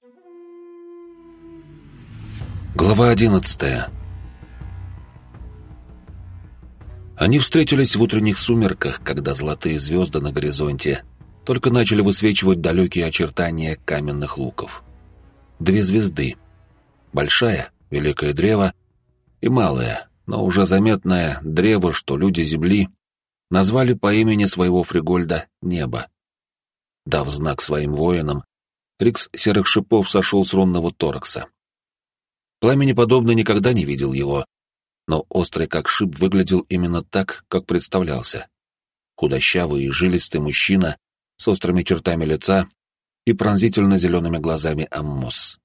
Глава 11. Они встретились в утренних сумерках, когда золотые звезды на горизонте только начали высвечивать далекие очертания каменных луков. Две звезды. Большая, великое древо, и малое, но уже заметное древо, что люди Земли назвали по имени своего Фригольда Небо. Дав знак своим воинам, Рикс Серых Шипов сошел с рунного торакса. Пламенеподобный никогда не видел его, но острый как шип выглядел именно так, как представлялся. Худощавый и жилистый мужчина с острыми чертами лица и пронзительно зелеными глазами аммос.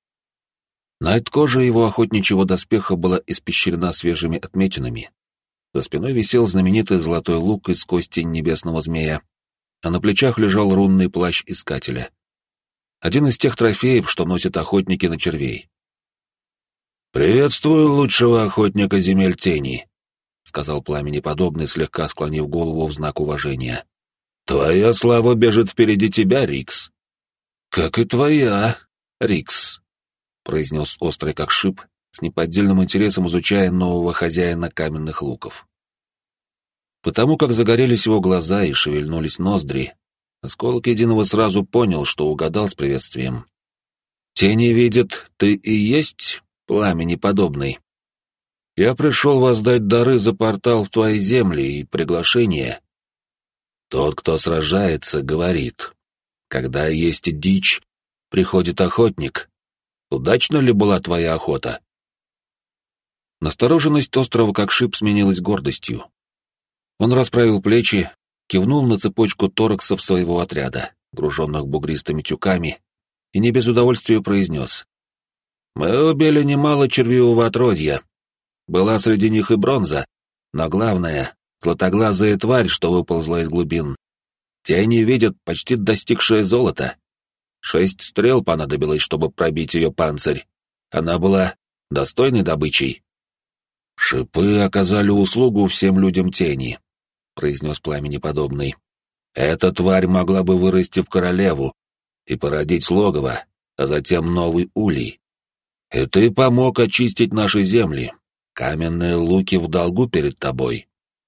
Кожа его охотничьего доспеха была испещрена свежими отметинами. За спиной висел знаменитый золотой лук из кости небесного змея, а на плечах лежал рунный плащ искателя. Один из тех трофеев, что носят охотники на червей. «Приветствую лучшего охотника земель тени», — сказал Пламенеподобный, слегка склонив голову в знак уважения. «Твоя слава бежит впереди тебя, Рикс». «Как и твоя, Рикс», — произнес острый как шип, с неподдельным интересом изучая нового хозяина каменных луков. Потому как загорелись его глаза и шевельнулись ноздри, Осколок Единого сразу понял, что угадал с приветствием. «Тени видят, ты и есть Пламенеподобный. Я пришел воздать дары за портал в твои земли и приглашение. Тот, кто сражается, говорит, когда есть дичь, приходит охотник. Удачна ли была твоя охота?» Настороженность острова как шип сменилась гордостью. Он расправил плечи, кивнул на цепочку тораксов своего отряда, груженных бугристыми тюками, и не без удовольствия произнес: «Мы убили немало червивого отродья. Была среди них и бронза, но главное — златоглазая тварь, что выползла из глубин. Тени видят, почти достигшее золота. 6 стрел понадобилось, чтобы пробить ее панцирь. Она была достойной добычей». «Шипы оказали услугу всем людям тени», — произнес Пламенеподобный. «Эта тварь могла бы вырасти в королеву и породить логово, а затем новый улей. И ты помог очистить наши земли. Каменные луки в долгу перед тобой».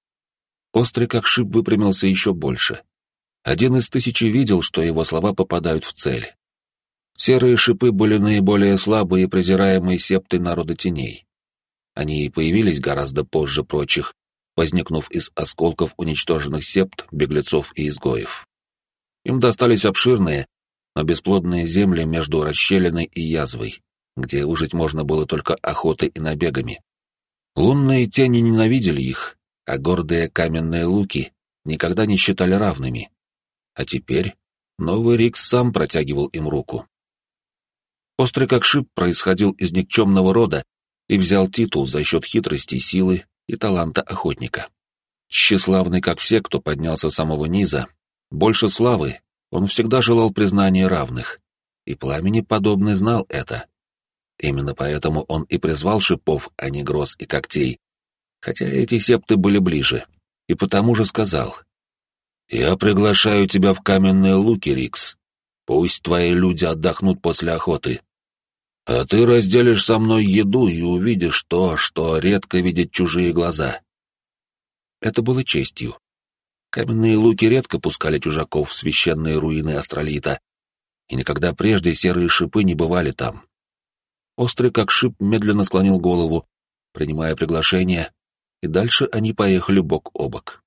Острый как шип выпрямился еще больше. Один из 1000 видел, что его слова попадают в цель. Серые шипы были наиболее слабые и презираемые септой народа теней. Они появились гораздо позже прочих, возникнув из осколков уничтоженных септ, беглецов и изгоев. Им достались обширные, но бесплодные земли между расщелиной и язвой, где выжить можно было только охотой и набегами. Лунные тени ненавидели их, а гордые каменные луки никогда не считали равными. А теперь новый Рикс сам протягивал им руку. Острый как шип происходил из никчемного рода и взял титул за счет хитрости, силы и таланта охотника. Тщеславный, как все, кто поднялся с самого низа, больше славы, он всегда желал признания равных, и Пламенеподобный знал это. Именно поэтому он и призвал шипов, а не гроз и когтей, хотя эти септы были ближе, и потому же сказал: «Я приглашаю тебя в каменные луки, Рикс. Пусть твои люди отдохнут после охоты. А ты разделишь со мной еду и увидишь то, что редко видят чужие глаза». Это было честью. Каменные луки редко пускали чужаков в священные руины астролита, и никогда прежде серые шипы не бывали там. Острый как шип медленно склонил голову, принимая приглашение, и дальше они поехали бок о бок.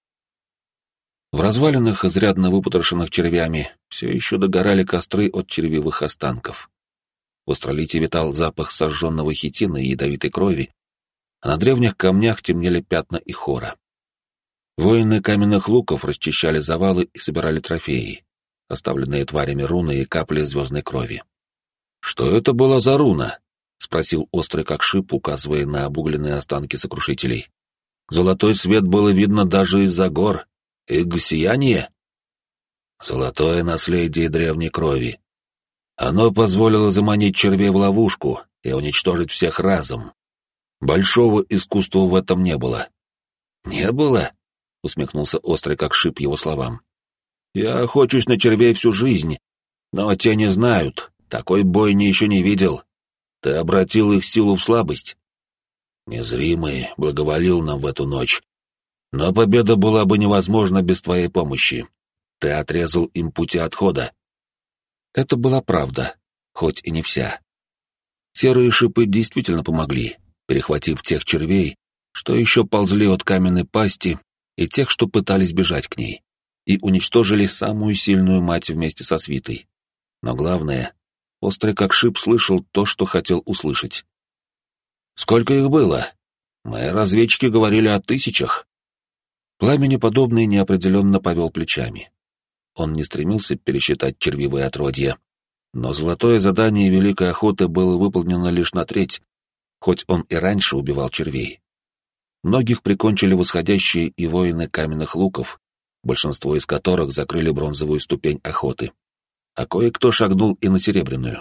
В развалинах, изрядно выпотрошенных червями, все еще догорали костры от червивых останков. В астролите витал запах сожженного хитина и ядовитой крови, а на древних камнях темнели пятна и хора. Воины каменных луков расчищали завалы и собирали трофеи, оставленные тварями руны и капли звездной крови. «Что это была за руна?» — спросил острый как шип, указывая на обугленные останки сокрушителей. «Золотой свет было видно даже из-за гор. Сияние?» «Золотое наследие древней крови. Оно позволило заманить червей в ловушку и уничтожить всех разом. Большого искусства в этом не было». «Не было?» — усмехнулся острый как шип его словам. «Я охочусь на червей всю жизнь, но те не знают, Такой бойни еще не видел. Ты обратил их силу в слабость. Незримый благоволил нам в эту ночь. Но победа была бы невозможна без твоей помощи. Ты отрезал им пути отхода. Это была правда, хоть и не вся. Серые шипы действительно помогли, перехватив тех червей, что еще ползли от каменной пасти, и тех, что пытались бежать к ней, и уничтожили самую сильную мать вместе со свитой. Но главное, Острый как шип слышал то, что хотел услышать. «Сколько их было? Мои разведчики говорили о 1000». Пламенеподобный неопределенно повел плечами. Он не стремился пересчитать червивые отродья, но золотое задание Великой Охоты было выполнено лишь на треть, хоть он и раньше убивал червей. Многих прикончили восходящие и воины каменных луков, большинство из которых закрыли бронзовую ступень охоты, а кое-кто шагнул и на серебряную.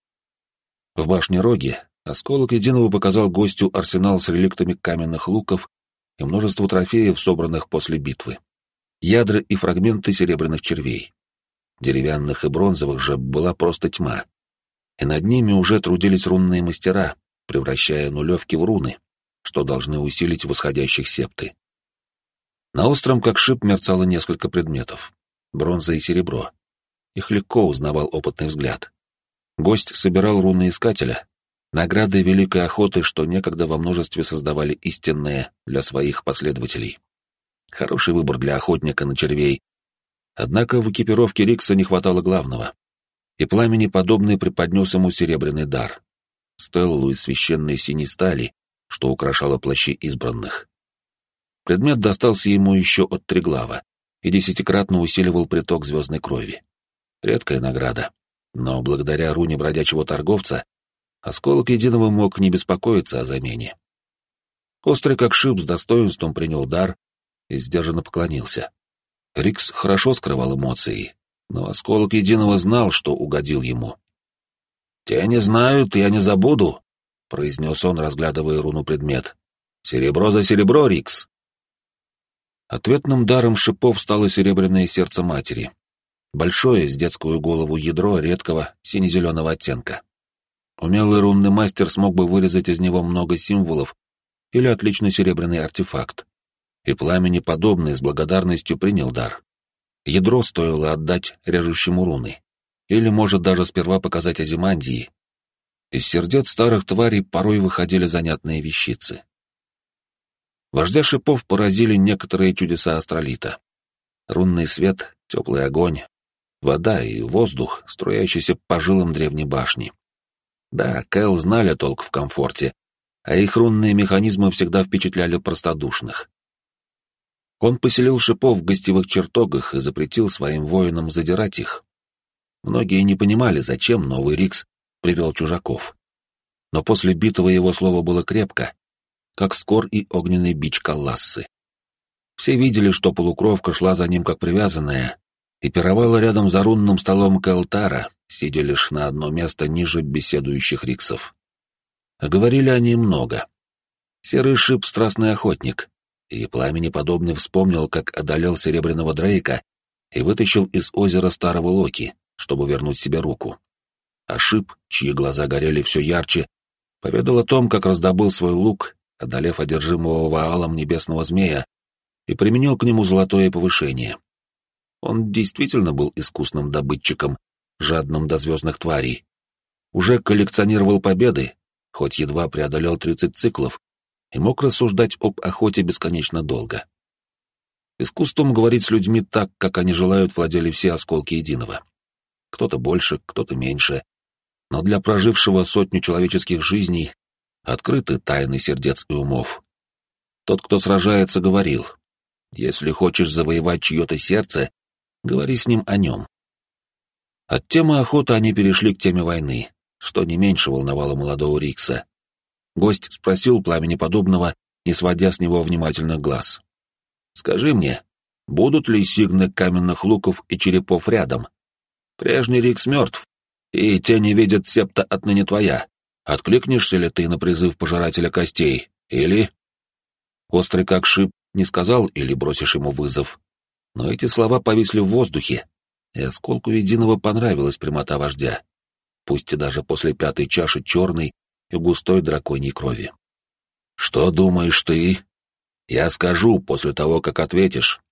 В башне Роги Осколок Единого показал гостю арсенал с реликтами каменных луков и множество трофеев, собранных после битвы. Ядра и фрагменты серебряных червей. Деревянных и бронзовых же была просто тьма. И над ними уже трудились рунные мастера, превращая нулевки в руны, что должны усилить восходящих септы. На остром, как шип, мерцало несколько предметов. Бронза и серебро. Их легко узнавал опытный взгляд. Гость собирал руны Искателя, награды Великой Охоты, что некогда во множестве создавали истинные для своих последователей. Хороший выбор для охотника на червей. Однако в экипировке Рикса не хватало главного. И Пламенеподобный преподнес ему серебряный дар. Стеллу из священной синей стали, что украшало плащи избранных. Предмет достался ему еще от Триглава и 10-кратно усиливал приток звездной крови. Редкая награда, но благодаря руне бродячего торговца Осколок Единого мог не беспокоиться о замене. Острый как шип с достоинством принял дар и сдержанно поклонился. Рикс хорошо скрывал эмоции, но Осколок Единого знал, что угодил ему. «Те не знают, я не забуду», — произнес он, разглядывая руну предмет. «Серебро за серебро, Рикс». Ответным даром шипов стало серебряное сердце матери. Большое, с детскую голову ядро редкого сине-зеленого оттенка. Умелый рунный мастер смог бы вырезать из него много символов или отличный серебряный артефакт. И Пламенеподобный с благодарностью принял дар. Ядро стоило отдать режущему руны. Или, может, даже сперва показать Азимандии. Из сердец старых тварей порой выходили занятные вещицы. Вождя шипов поразили некоторые чудеса астролита. Рунный свет, теплый огонь, вода и воздух, струящийся по жилам древней башни. Да, Кэл знали толк в комфорте, а их рунные механизмы всегда впечатляли простодушных. Он поселил шипов в гостевых чертогах и запретил своим воинам задирать их. Многие не понимали, зачем новый Рикс привел чужаков. Но после битвы его слово было крепко, как скор и огненный бич Каллассы. Все видели, что полукровка шла за ним как привязанная, и пировала рядом за рунным столом Кэлтара, сидя лишь на одно место ниже беседующих Риксов. А говорили они много. Серый шип — страстный охотник, и Пламенеподобный вспомнил, как одолел Серебряного Дрейка и вытащил из озера старого Локи, чтобы вернуть себе руку. А шип, чьи глаза горели все ярче, поведал о том, как раздобыл свой лук, одолев одержимого Ваалом небесного змея, и применил к нему золотое повышение. Он действительно был искусным добытчиком, жадным до звездных тварей. Уже коллекционировал победы, хоть едва преодолел 30 циклов, и мог рассуждать об охоте бесконечно долго. Искусством говорить с людьми так, как они желают, владели все осколки Единого. Кто-то больше, кто-то меньше, но для прожившего сотню человеческих жизней открыты тайны сердец и умов. Тот, кто сражается, говорил: если хочешь завоевать чье-то сердце, говори с ним о нем. От темы охоты они перешли к теме войны, что не меньше волновало молодого Рикса. Гость спросил Пламенеподобного, не сводя с него внимательных глаз: «Скажи мне, будут ли сигны каменных луков и черепов рядом? Прежний Рикс мертв, и те не видят септа отныне твоя. Откликнешься ли ты на призыв пожирателя костей, или...» Острый как шип не сказал «или бросишь ему вызов», но эти слова повисли в воздухе, и Осколку Единого понравилась прямота вождя. пусть и даже после 5-й чаши черной и густой драконьей крови. «Что думаешь ты? Я скажу после того, как ответишь».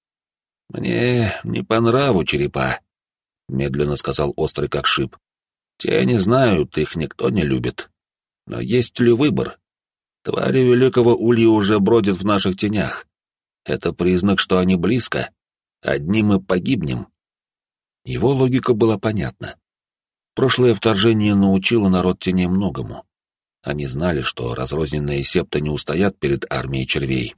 «Мне не по нраву черепа», — медленно сказал Острый как шип. «Тени знают, их никто не любит. Но есть ли выбор? Твари Великого Улья уже бродят в наших тенях. Это признак, что они близко. Одни мы погибнем». Его логика была понятна. Прошлое вторжение научило народ теней многому. Они знали, что разрозненные септы не устоят перед армией червей.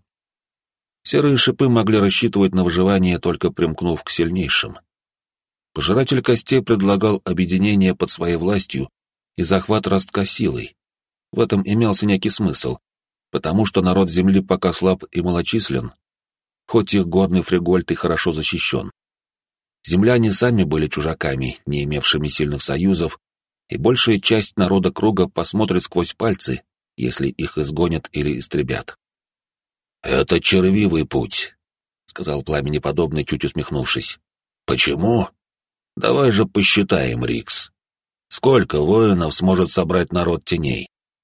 Серые шипы могли рассчитывать на выживание, только примкнув к сильнейшим. Пожиратель костей предлагал объединение под своей властью и захват ростка силой. В этом имелся некий смысл, потому что народ Земли пока слаб и малочислен, хоть их горный фригольд и хорошо защищен. Земляне сами были чужаками, не имевшими сильных союзов, и большая часть народа круга посмотрит сквозь пальцы, если их изгонят или истребят. «Это червивый путь», — сказал Пламенеподобный, чуть усмехнувшись. «Почему? Давай же посчитаем, Рикс. Сколько воинов сможет собрать народ теней?»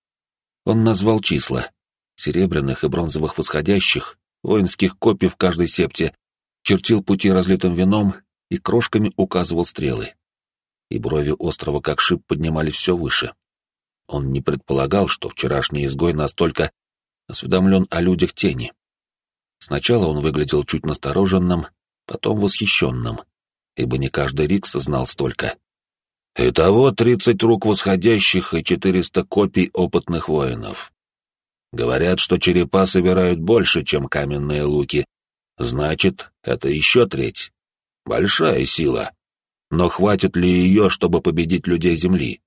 Он назвал числа: серебряных и бронзовых восходящих, воинских копий в каждой септе, чертил пути разлитым вином и крошками указывал стрелы. И брови Острого как шип поднимались все выше. Он не предполагал, что вчерашний изгой настолько осведомлен о людях тени. Сначала он выглядел чуть настороженным, потом восхищенным, ибо не каждый Рикс знал столько. «Итого 30 рук восходящих и 400 копий опытных воинов. Говорят, что черепа собирают больше, чем каменные луки. Значит, это еще треть. Большая сила. Но хватит ли ее, чтобы победить людей Земли?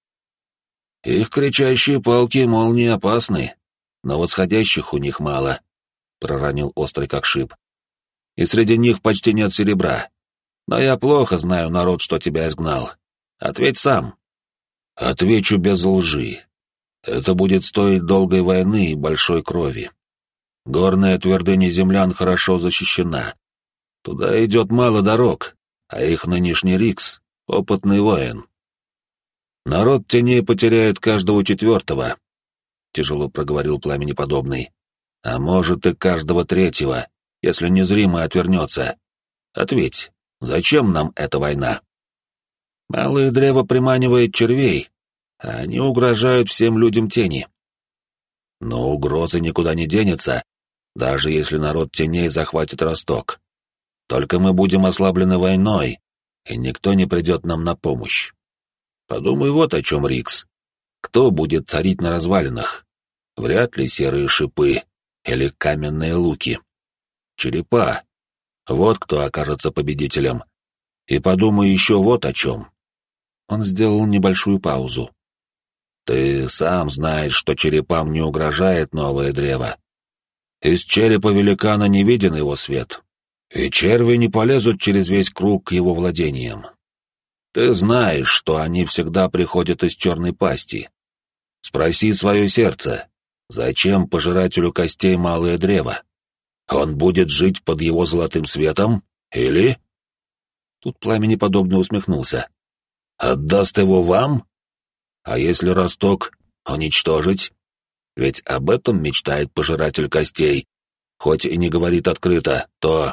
Их кричащие палки, мол, не опасны, но восходящих у них мало», — проронил Острый как шип. «И среди них почти нет серебра. Но я плохо знаю народ, что тебя изгнал. Ответь сам». «Отвечу без лжи. Это будет стоить долгой войны и большой крови. Горная твердыня землян хорошо защищена. Туда идет мало дорог, а их нынешний Рикс — опытный воин. Народ теней потеряет каждого 4-го», — тяжело проговорил Пламенеподобный. «А может и каждого 3-го, если незримо отвернется. Ответь, зачем нам эта война?» «Малое древо приманивает червей, а они угрожают всем людям тени». «Но угроза никуда не денется, даже если народ теней захватит Росток. Только мы будем ослаблены войной, и никто не придет нам на помощь. Подумай вот о чем, Рикс. Кто будет царить на развалинах? Вряд ли серые шипы или каменные луки. Черепа. Вот кто окажется победителем. И подумай еще вот о чем». Он сделал небольшую паузу. «Ты сам знаешь, что черепам не угрожает новое древо. Из черепа великана не виден его свет, и черви не полезут через весь круг к его владениям. Ты знаешь, что они всегда приходят из черной пасти. Спроси свое сердце, зачем пожирателю костей малое древо? Он будет жить под его золотым светом, или...» Тут Пламенеподобный усмехнулся. «Отдаст его вам? А если Росток уничтожить? Ведь об этом мечтает пожиратель костей, хоть и не говорит открыто, то...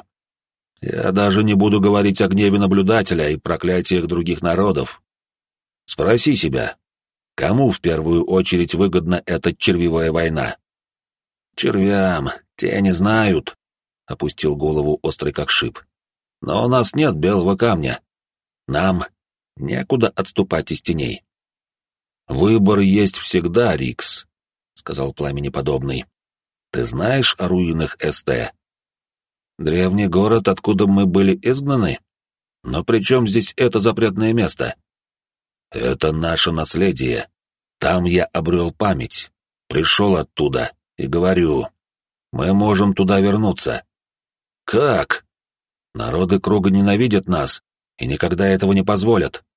Я даже не буду говорить о гневе наблюдателя и проклятиях других народов. Спроси себя, кому в первую очередь выгодна эта червивая война?» «Червям, те не знают», — опустил голову Острый как шип. «Но у нас нет белого камня. Нам некуда отступать из теней». «Выбор есть всегда, Рикс», — сказал Пламенеподобный. «Ты знаешь о руинах СТ? Древний город, откуда мы были изгнаны? Но при чем здесь это запретное место?» «Это наше наследие. Там я обрел память, пришел оттуда и говорю, мы можем туда вернуться». «Как?» «Народы круга ненавидят нас и никогда этого не позволят.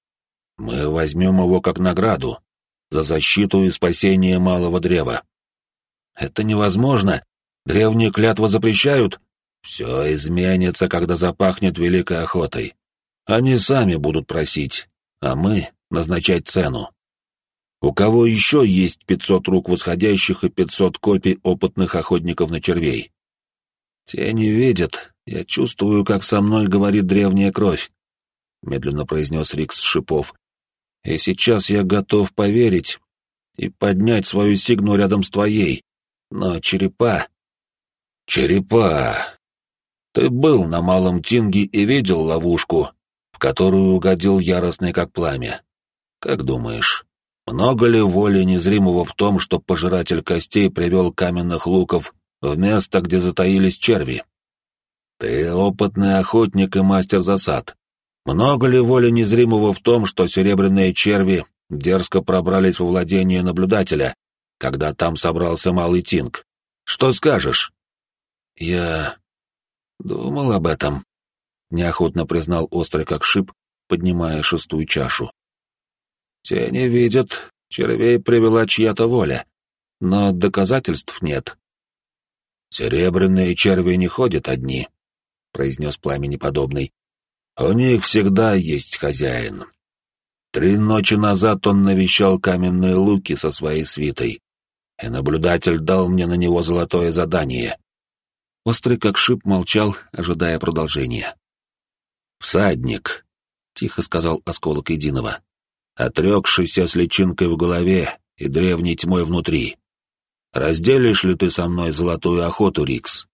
Мы возьмем его как награду за защиту и спасение малого древа». «Это невозможно. Древние клятвы запрещают». «Все изменится, когда запахнет великой охотой. Они сами будут просить, а мы назначать цену. У кого еще есть 500 рук восходящих и 500 копий опытных охотников на червей? Те не видят, я чувствую, как со мной говорит древняя кровь, медленно произнес Рикс Шипов. И сейчас я готов поверить и поднять свою сигну рядом с твоей. Но черепа... Черепа! Ты был на Малом Тинге и видел ловушку, в которую угодил яростный как пламя. Как думаешь, много ли воли незримого в том, что пожиратель костей привел каменных луков в место, где затаились черви? Ты опытный охотник и мастер засад. Много ли воли незримого в том, что серебряные черви дерзко пробрались во владение наблюдателя, когда там собрался Малый Тинг? Что скажешь? Я думал об этом, неохотно признал Острый как шип, поднимая шестую чашу. Те не видят, червей привела чья-то воля, но доказательств нет. Серебряные черви не ходят одни, произнес Пламени Подобный. У них всегда есть хозяин. 3 ночи назад он навещал каменные луки со своей свитой, и наблюдатель дал мне на него золотое задание. Острый как шип молчал, ожидая продолжения. «Всадник», — тихо сказал осколок единого, отрекшийся с личинкой в голове и древней тьмой внутри. Разделишь ли ты со мной золотую охоту, Рикс?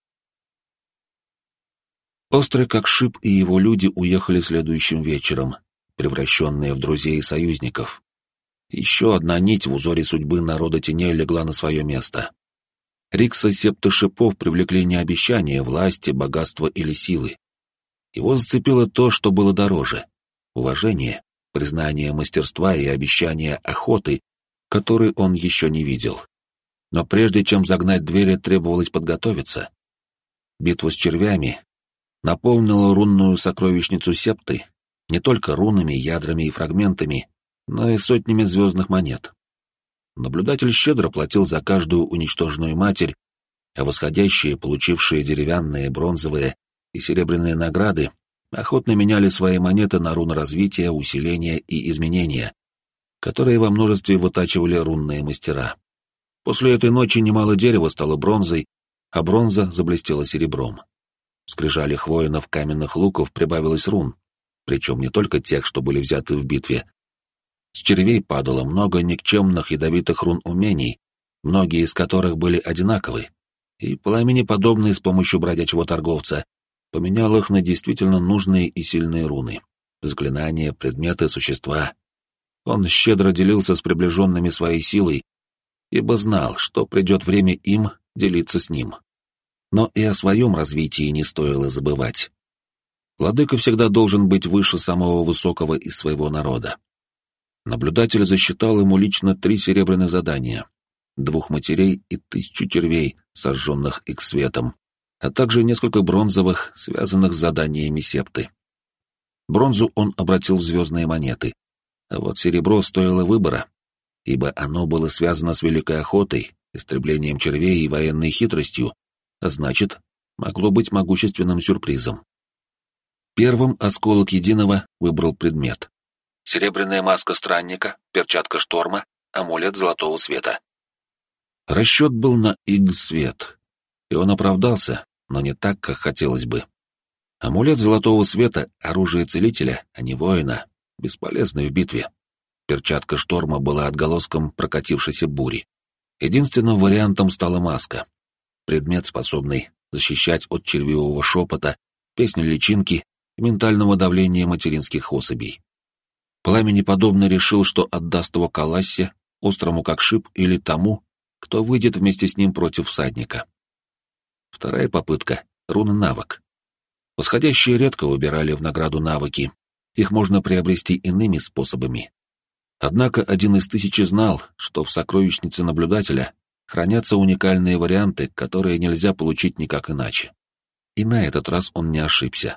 Острый как шип и его люди уехали следующим вечером, превращенные в друзей и союзников. Еще одна нить в узоре судьбы народа теней легла на свое место. Рикса септы шипов привлекли не обещания власти, богатства или силы. Его зацепило то, что было дороже — уважение, признание мастерства и обещание охоты, которой он еще не видел. Но прежде чем загнать двери, требовалось подготовиться. Битва с червями наполнила рунную сокровищницу септы не только рунами, ядрами и фрагментами, но и сотнями звездных монет. Наблюдатель щедро платил за каждую уничтоженную матерь, а восходящие, получившие деревянные, бронзовые и серебряные награды, охотно меняли свои монеты на руны развития, усиления и изменения, которые во множестве вытачивали рунные мастера. После этой ночи немало дерева стало бронзой, а бронза заблестела серебром. В скрижалях воинов каменных луков прибавилось рун, причем не только тех, что были взяты в битве. С червей падало много никчемных ядовитых рун умений, многие из которых были одинаковы, и Пламени Подобный с помощью бродячего торговца поменял их на действительно нужные и сильные руны, заклинания, предметы, существа. Он щедро делился с приближенными своей силой, ибо знал, что придет время им делиться с ним. Но и о своем развитии не стоило забывать. Владыка всегда должен быть выше самого высокого из своего народа. Наблюдатель засчитал ему лично 3 серебряных задания, 2 матерей и 1000 червей, сожженных их светом, а также несколько бронзовых, связанных с заданиями септы. Бронзу он обратил в звездные монеты, а вот серебро стоило выбора, ибо оно было связано с великой охотой, истреблением червей и военной хитростью, а значит, могло быть могущественным сюрпризом. Первым осколок единого выбрал предмет. Серебряная маска странника, перчатка шторма, амулет золотого света. Расчет был на Иг-свет, и он оправдался, но не так, как хотелось бы. Амулет золотого света — оружие целителя, а не воина, бесполезный в битве. Перчатка шторма была отголоском прокатившейся бури. Единственным вариантом стала маска. Предмет, способный защищать от червивого шепота, песни личинки и ментального давления материнских особей. Пламени Подобный решил, что отдаст его Калассе, острому как шип, или тому, кто выйдет вместе с ним против всадника. Вторая попытка — руны-навык. Восходящие редко выбирали в награду навыки, их можно приобрести иными способами. Однако один из 1000 знал, что в сокровищнице наблюдателя хранятся уникальные варианты, которые нельзя получить никак иначе. И на этот раз он не ошибся.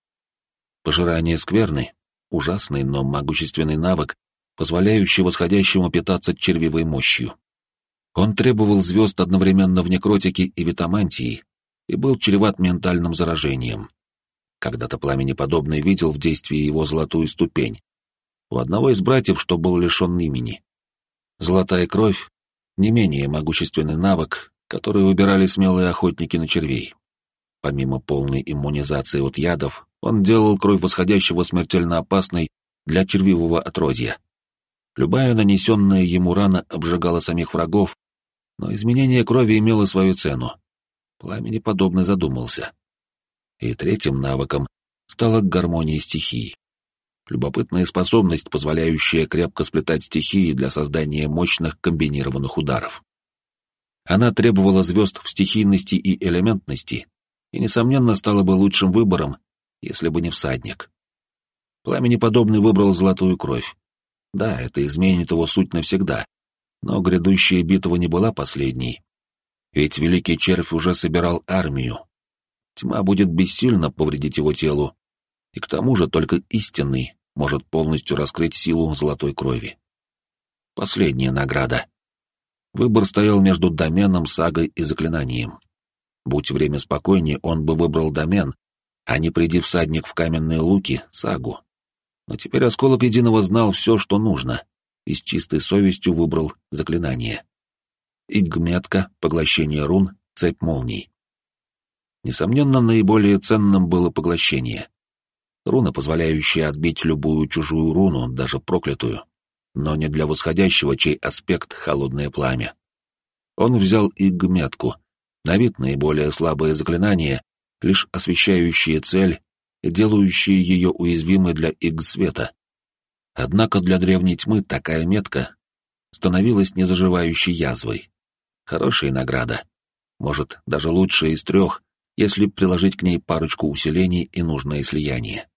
Пожирание скверны — ужасный, но могущественный навык, позволяющий восходящему питаться червивой мощью. Он требовал звезд одновременно в некротике и витамантии и был чреват ментальным заражением. Когда-то Пламени Подобный видел в действии его золотую ступень. у одного из братьев, что был лишен имени. Золотая кровь — не менее могущественный навык, который выбирали смелые охотники на червей. Помимо полной иммунизации от ядов, он делал кровь восходящего смертельно опасной для червивого отродья. Любая нанесенная ему рана обжигала самих врагов, но изменение крови имело свою цену. Пламенеподобный задумался. И третьим навыком стала гармония стихий. Любопытная способность, позволяющая крепко сплетать стихии для создания мощных комбинированных ударов. Она требовала звезд в стихийности и элементности, и, несомненно, стала бы лучшим выбором, если бы не всадник. Пламенеподобный выбрал золотую кровь. Да, это изменит его суть навсегда, но грядущая битва не была последней. Ведь Великий Червь уже собирал армию. Тьма будет бессильно повредить его телу, и к тому же только истинный может полностью раскрыть силу золотой крови. Последняя награда. Выбор стоял между доменом, сагой и заклинанием. Будь время спокойнее, он бы выбрал домен, а не приди всадник в каменные луки, сагу. Но теперь Осколок Единого знал все, что нужно, и с чистой совестью выбрал заклинание. Игметка, поглощение рун, цепь молний. Несомненно, наиболее ценным было поглощение. Руна, позволяющая отбить любую чужую руну, даже проклятую, но не для восходящего, чей аспект — холодное пламя. Он взял Игметку, на вид наиболее слабое заклинание, лишь освещающее цель и делающее ее уязвимой для Иг-света. Однако для древней тьмы такая метка становилась незаживающей язвой. Хорошая награда, может, даже лучшая из 3, если приложить к ней парочку усилений и нужное слияние.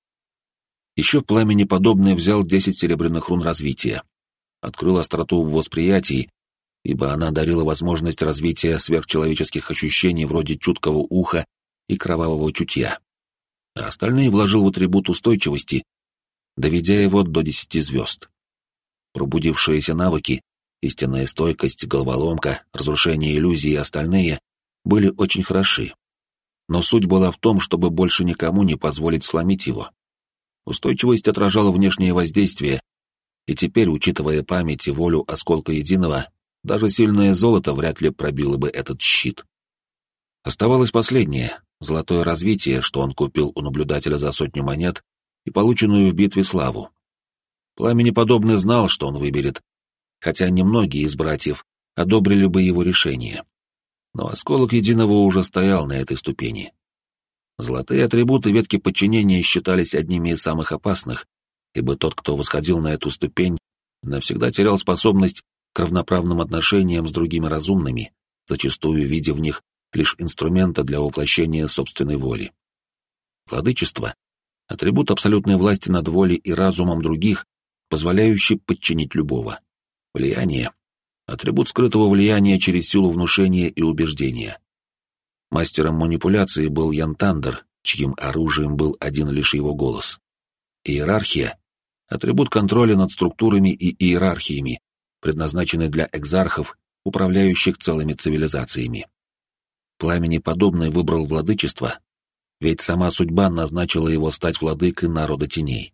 Еще Пламенеподобный взял 10 серебряных рун развития, открыл остроту в восприятии, ибо она дарила возможность развития сверхчеловеческих ощущений вроде чуткого уха и кровавого чутья, а остальные вложил в атрибут устойчивости, доведя его до 10 звезд. Пробудившиеся навыки, истинная стойкость, головоломка, разрушение иллюзий и остальные были очень хороши. Но суть была в том, чтобы больше никому не позволить сломить его. Устойчивость отражала внешнее воздействие, и теперь, учитывая память и волю Осколка Единого, даже сильное золото вряд ли пробило бы этот щит. Оставалось последнее — золотое развитие, что он купил у наблюдателя за 100 монет и полученную в битве славу. Пламенеподобный знал, что он выберет, хотя немногие из братьев одобрили бы его решение. Но Осколок Единого уже стоял на этой ступени. Золотые атрибуты ветки подчинения считались одними из самых опасных, ибо тот, кто восходил на эту ступень, навсегда терял способность к равноправным отношениям с другими разумными, зачастую видя в них лишь инструмента для воплощения собственной воли. Владычество — атрибут абсолютной власти над волей и разумом других, позволяющий подчинить любого. Влияние — атрибут скрытого влияния через силу внушения и убеждения. Мастером манипуляции был Янтандер, чьим оружием был один лишь его голос. Иерархия — атрибут контроля над структурами и иерархиями, предназначенный для экзархов, управляющих целыми цивилизациями. Пламенеподобный выбрал владычество, ведь сама судьба назначила его стать владыкой народа теней.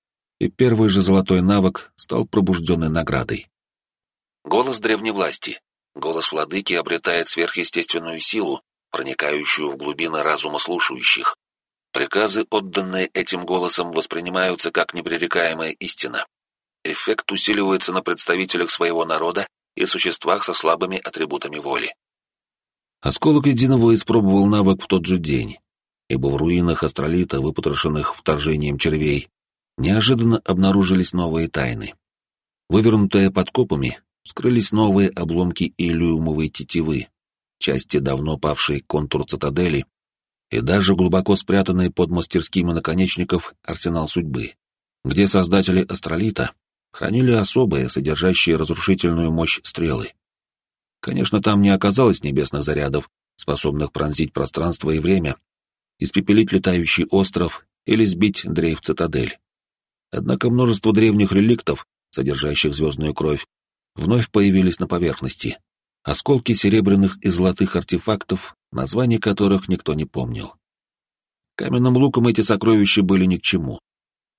И первый же золотой навык стал пробужденной наградой. Голос древней власти. Голос владыки обретает сверхъестественную силу, проникающую в глубины разума слушающих. Приказы, отданные этим голосом, воспринимаются как непререкаемая истина. Эффект усиливается на представителях своего народа и существах со слабыми атрибутами воли. Осколок Единого испробовал навык в тот же день, ибо в руинах астролита, выпотрошенных вторжением червей, неожиданно обнаружились новые тайны. Вывернутые подкопами, вскрылись новые обломки иллюмовой тетивы, части давно павшей контур цитадели и даже глубоко спрятанный под мастерскими наконечников арсенал судьбы, где создатели астролита хранили особые, содержащие разрушительную мощь стрелы. Конечно, там не оказалось небесных зарядов, способных пронзить пространство и время, испепелить летающий остров или сбить дрейф-цитадель. Однако множество древних реликтов, содержащих звездную кровь, вновь появились на поверхности. Осколки серебряных и золотых артефактов, названий которых никто не помнил. Каменным луком эти сокровища были ни к чему.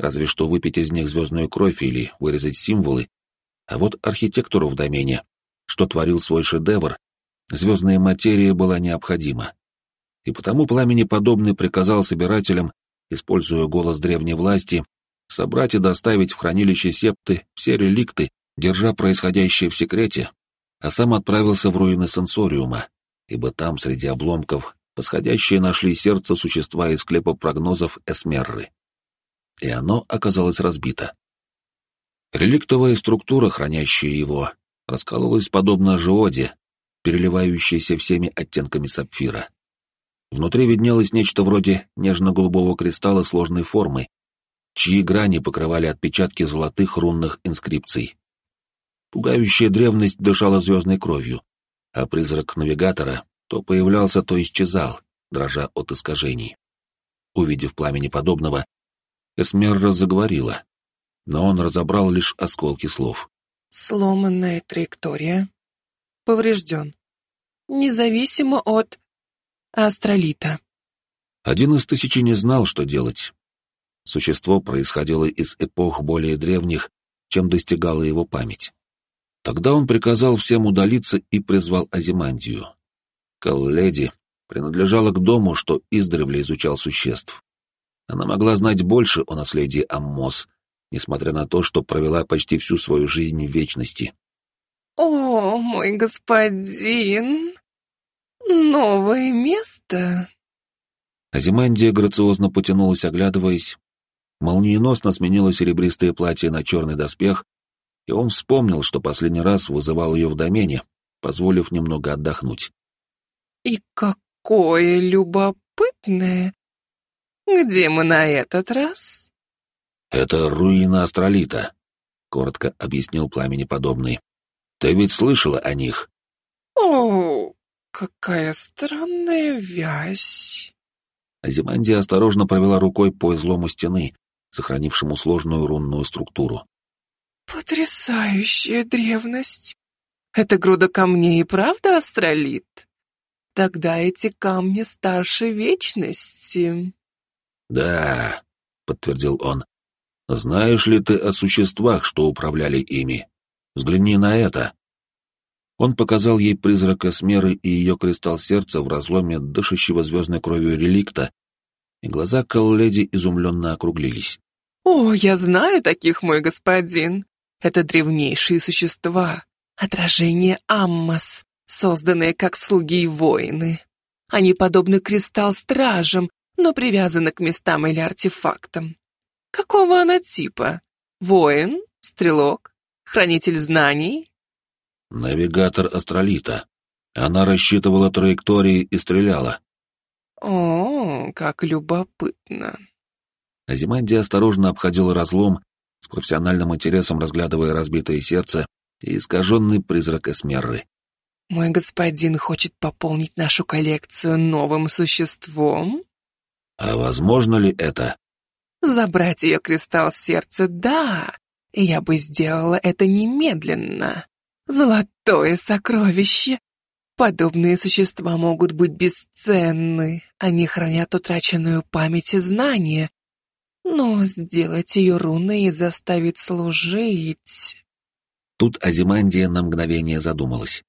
разве что выпить из них звездную кровь или вырезать символы, а вот архитектуру в домене, что творил свой шедевр, звездная материя была необходима. И потому Пламени Подобный приказал собирателям, используя голос древней власти, собрать и доставить в хранилище септы все реликты, держа происходящее в секрете, а сам отправился в руины сенсориума, ибо там, среди обломков, восходящие нашли сердце существа из склепа прогнозов Эсмерры. И оно оказалось разбито. Реликтовая структура, хранящая его, раскололась подобно жиоде, переливающейся всеми оттенками сапфира. Внутри виднелось нечто вроде нежно-голубого кристалла сложной формы, чьи грани покрывали отпечатки золотых рунных инскрипций. Пугающая древность дышала звездной кровью, а призрак навигатора то появлялся, то исчезал, дрожа от искажений. Увидев Пламени Подобного, Эсмерра заговорила, но он разобрал лишь осколки слов. Сломанная траектория. Поврежден. Независимо от астролита. Один из тысячи не знал, что делать. Существо происходило из эпох более древних, чем достигала его память. Тогда он приказал всем удалиться и призвал Азимандию. Калледи принадлежала к дому, что издревле изучал существ. Она могла знать больше о наследии Аммос, несмотря на то, что провела почти всю свою жизнь в вечности. О, мой господин! Новое место! Азимандия грациозно потянулась, оглядываясь. Молниеносно сменила серебристое платье на черный доспех, и он вспомнил, что последний раз вызывал ее в домене, позволив немного отдохнуть. И какое любопытное! Где мы на этот раз? «Это руина Астролита», — коротко объяснил Пламени Подобный. «Ты ведь слышала о них?» О, какая странная вязь. Азимандия осторожно провела рукой по излому стены, сохранившему сложную рунную структуру. Потрясающая древность. Это груда камней и правда астролит? Тогда эти камни старше вечности. «Да», — подтвердил он. «Знаешь ли ты о существах, что управляли ими? Взгляни на это». Он показал ей призрак Эсмеры и ее кристалл сердца в разломе дышащего звездной кровью реликта, и глаза Калледи изумленно округлились. О, я знаю таких, мой господин. Это древнейшие существа, отражение Аммос, созданные как слуги и воины. Они подобны кристалл-стражам, но привязаны к местам или артефактам. Какого она типа? Воин? Стрелок? Хранитель знаний? Навигатор Астролита. Она рассчитывала траектории и стреляла. О, как любопытно. Азимандия осторожно обходила разлом, с профессиональным интересом разглядывая разбитое сердце и искаженный призрак Эсмерры. Мой господин хочет пополнить нашу коллекцию новым существом? А возможно ли это? Забрать ее кристалл сердца, да, и я бы сделала это немедленно. Золотое сокровище. Подобные существа могут быть бесценны, они хранят утраченную память и знания. Но сделать ее руной и заставить служить... Тут Азимандия на мгновение задумалась.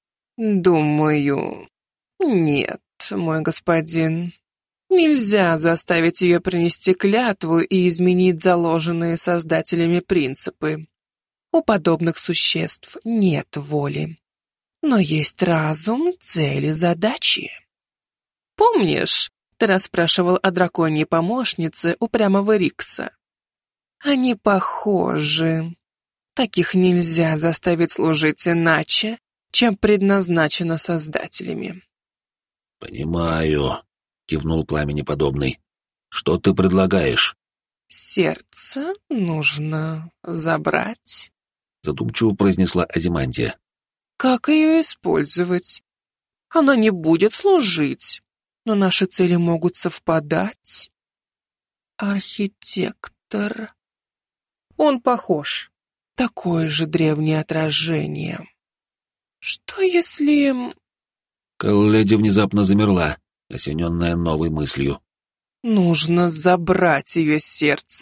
Думаю, нет, мой господин. Нельзя заставить ее принести клятву и изменить заложенные создателями принципы. У подобных существ нет воли. Но есть разум, цели, задачи. Помнишь, ты расспрашивал о драконьей помощнице упрямого Рикса? Они похожи. Таких нельзя заставить служить иначе, чем предназначено создателями. «Понимаю», — кивнул Пламени Подобный. «Что ты предлагаешь?» «Сердце нужно забрать», — задумчиво произнесла Азимандия. «Как ее использовать? Она не будет служить, но наши цели могут совпадать. Архитектор. Он похож. Такое же древнее отражение. Что если... Калледи внезапно замерла, осененная новой мыслью. Нужно забрать ее сердце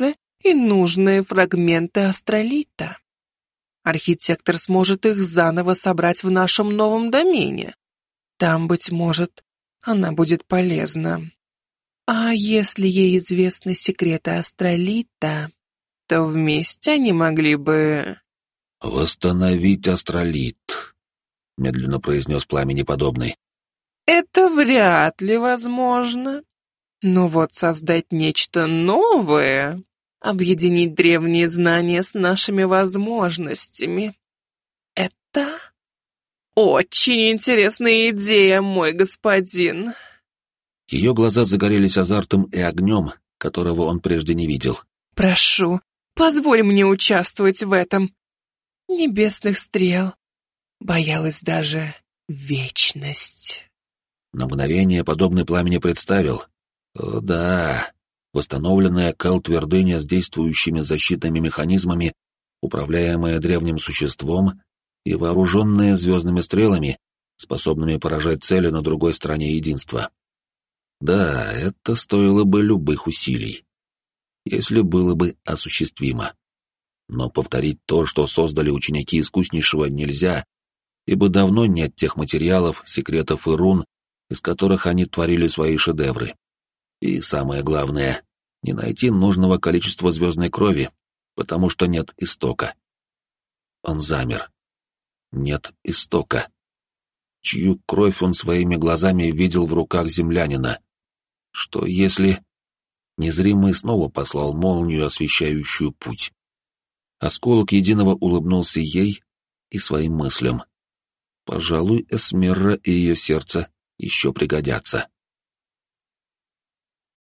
и нужные фрагменты астролита. Архитектор сможет их заново собрать в нашем новом домене. Там, быть может, она будет полезна. А если ей известны секреты астролита, то вместе они могли бы... «Восстановить астролит», — медленно произнес Пламени Подобный. Это вряд ли возможно. Но вот создать нечто новое, объединить древние знания с нашими возможностями — это очень интересная идея, мой господин. Ее глаза загорелись азартом и огнем, которого он прежде не видел. Прошу, позволь мне участвовать в этом. Небесных стрел боялась даже вечность. На мгновение Подобный Пламени представил. О, да, восстановленная Кэл-твердыня с действующими защитными механизмами, управляемая древним существом и вооруженная звездными стрелами, способными поражать цели на другой стороне единства. Да, это стоило бы любых усилий, если было бы осуществимо. Но повторить то, что создали ученики Искуснейшего, нельзя, ибо давно нет тех материалов, секретов и рун, из которых они творили свои шедевры. И самое главное, не найти нужного количества звездной крови, потому что нет истока. Он замер. Нет истока. Чью кровь он своими глазами видел в руках землянина? Что если... Незримый снова послал молнию, освещающую путь. Осколок Единого улыбнулся ей и своим мыслям. Пожалуй, Эсмерра и ее сердце еще пригодятся.